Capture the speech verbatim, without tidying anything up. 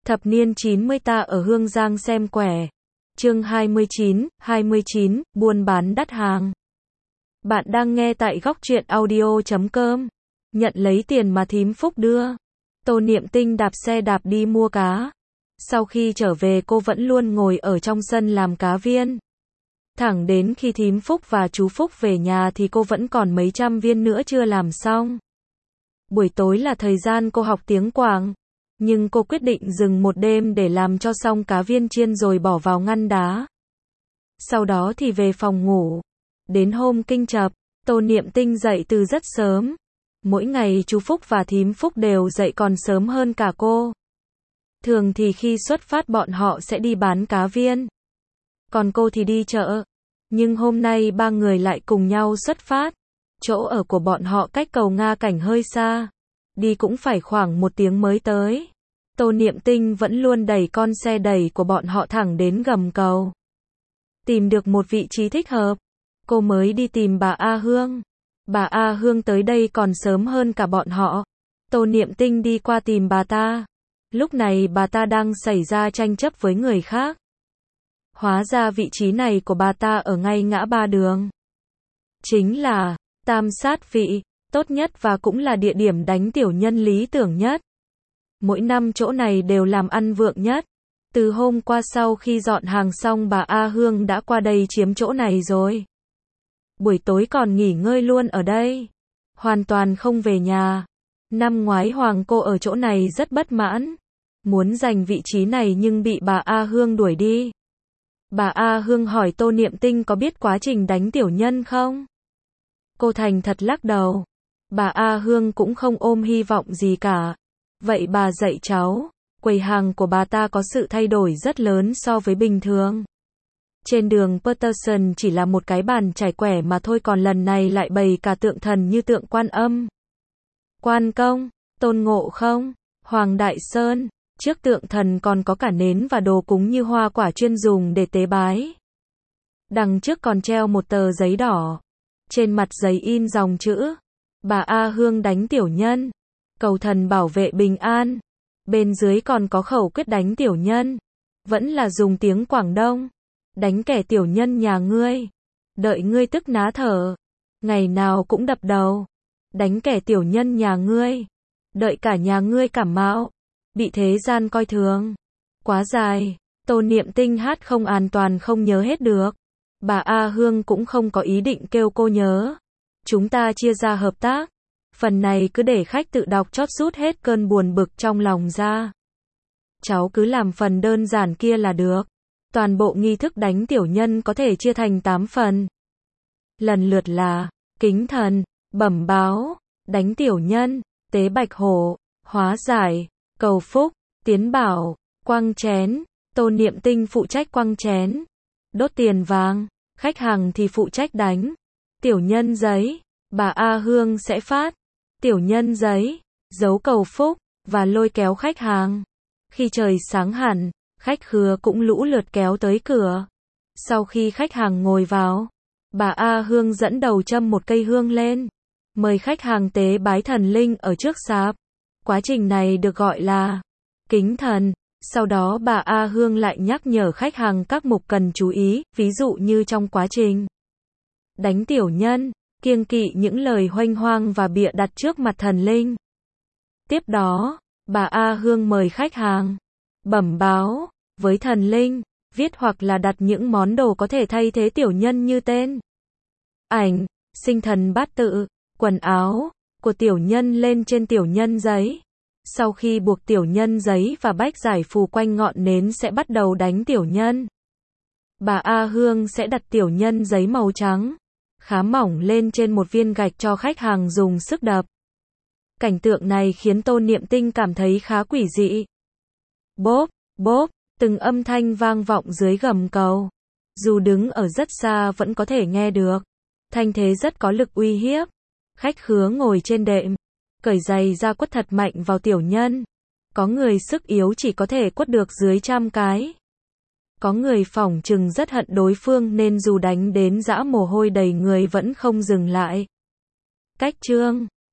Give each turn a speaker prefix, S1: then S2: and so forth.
S1: Thập niên chín mươi ta ở Hương Giang xem quẻ. Chương hai mươi chín, hai mươi chín, buôn bán đắt hàng. Bạn đang nghe tại góc truyện audio chấm com. Nhận lấy tiền mà thím Phúc đưa. Tô Niệm Tinh đạp xe đạp đi mua cá. Sau khi trở về cô vẫn luôn ngồi ở trong sân làm cá viên. Thẳng đến khi thím Phúc và chú Phúc về nhà thì cô vẫn còn mấy trăm viên nữa chưa làm xong. Buổi tối là thời gian cô học tiếng Quảng. Nhưng cô quyết định dừng một đêm để làm cho xong cá viên chiên rồi bỏ vào ngăn đá. Sau đó thì về phòng ngủ. Đến hôm kinh chập, Tô Niệm Tinh dậy từ rất sớm. Mỗi ngày chú Phúc và thím Phúc đều dậy còn sớm hơn cả cô. Thường thì khi xuất phát bọn họ sẽ đi bán cá viên. Còn cô thì đi chợ. Nhưng hôm nay ba người lại cùng nhau xuất phát. Chỗ ở của bọn họ cách cầu Nga Cảnh hơi xa. Đi cũng phải khoảng một tiếng mới tới. Tô Niệm Tinh vẫn luôn đẩy con xe đẩy của bọn họ thẳng đến gầm cầu. Tìm được một vị trí thích hợp, cô mới đi tìm bà A Hương. Bà A Hương tới đây còn sớm hơn cả bọn họ. Tô Niệm Tinh đi qua tìm bà ta. Lúc này bà ta đang xảy ra tranh chấp với người khác. Hóa ra vị trí này của bà ta ở ngay ngã ba đường. Chính là tam sát vị tốt nhất và cũng là địa điểm đánh tiểu nhân lý tưởng nhất. Mỗi năm chỗ này đều làm ăn vượng nhất. Từ hôm qua sau khi dọn hàng xong bà A Hương đã qua đây chiếm chỗ này rồi. Buổi tối còn nghỉ ngơi luôn ở đây. Hoàn toàn không về nhà. Năm ngoái Hoàng cô ở chỗ này rất bất mãn. Muốn giành vị trí này nhưng bị bà A Hương đuổi đi. Bà A Hương hỏi Tô Niệm Tinh có biết quá trình đánh tiểu nhân không? Cô thành thật lắc đầu. Bà A Hương cũng không ôm hy vọng gì cả. Vậy bà dạy cháu. Quầy hàng của bà ta có sự thay đổi rất lớn so với bình thường. Trên đường Peterson chỉ là một cái bàn trải quẻ mà thôi, còn lần này lại bày cả tượng thần như tượng Quan Âm, Quan Công, Tôn Ngộ Không, Hoàng Đại Sơn. Trước tượng thần còn có cả nến và đồ cúng như hoa quả chuyên dùng để tế bái. Đằng trước còn treo một tờ giấy đỏ. Trên mặt giấy in dòng chữ: bà A Hương đánh tiểu nhân, cầu thần bảo vệ bình an. Bên dưới còn có khẩu quyết đánh tiểu nhân. Vẫn là dùng tiếng Quảng Đông. Đánh kẻ tiểu nhân nhà ngươi, đợi ngươi tức ná thở. Ngày nào cũng đập đầu. Đánh kẻ tiểu nhân nhà ngươi, đợi cả nhà ngươi cảm mạo, bị thế gian coi thường. Quá dài, Tô Niệm Tinh hát không an toàn không nhớ hết được. Bà A Hương cũng không có ý định kêu cô nhớ. Chúng ta chia ra hợp tác. Phần này cứ để khách tự đọc chót rút hết cơn buồn bực trong lòng ra. Cháu cứ làm phần đơn giản kia là được. Toàn bộ nghi thức đánh tiểu nhân có thể chia thành tám phần. Lần lượt là kính thần, bẩm báo, đánh tiểu nhân, tế bạch hổ, hóa giải, cầu phúc, tiến bảo, quăng chén. Tô Niệm Tinh phụ trách quăng chén, đốt tiền vàng. Khách hàng thì phụ trách đánh tiểu nhân giấy. Bà A Hương sẽ phát tiểu nhân giấy, dấu cầu phúc và lôi kéo khách hàng. Khi trời sáng hẳn, khách khứa cũng lũ lượt kéo tới cửa. Sau khi khách hàng ngồi vào, bà A Hương dẫn đầu châm một cây hương lên, mời khách hàng tế bái thần linh ở trước sạp. Quá trình này được gọi là kính thần. Sau đó bà A Hương lại nhắc nhở khách hàng các mục cần chú ý, ví dụ như trong quá trình đánh tiểu nhân, kiêng kỵ những lời huênh hoang và bịa đặt trước mặt thần linh. Tiếp đó, bà A Hương mời khách hàng bẩm báo với thần linh, viết hoặc là đặt những món đồ có thể thay thế tiểu nhân như tên, ảnh, sinh thần bát tự, quần áo của tiểu nhân lên trên tiểu nhân giấy. Sau khi buộc tiểu nhân giấy và bách giải phù quanh ngọn nến sẽ bắt đầu đánh tiểu nhân. Bà A Hương sẽ đặt tiểu nhân giấy màu trắng khá mỏng lên trên một viên gạch cho khách hàng dùng sức đập. Cảnh tượng này khiến Tô Niệm Tinh cảm thấy khá quỷ dị. Bốp, bốp, từng âm thanh vang vọng dưới gầm cầu. Dù đứng ở rất xa vẫn có thể nghe được. Thanh thế rất có lực uy hiếp. Khách khứa ngồi trên đệm, cởi giày ra quất thật mạnh vào tiểu nhân. Có người sức yếu chỉ có thể quất được dưới trăm cái. Có người phỏng chừng rất hận đối phương nên dù đánh đến rã mồ hôi đầy người vẫn không dừng lại. Cách chương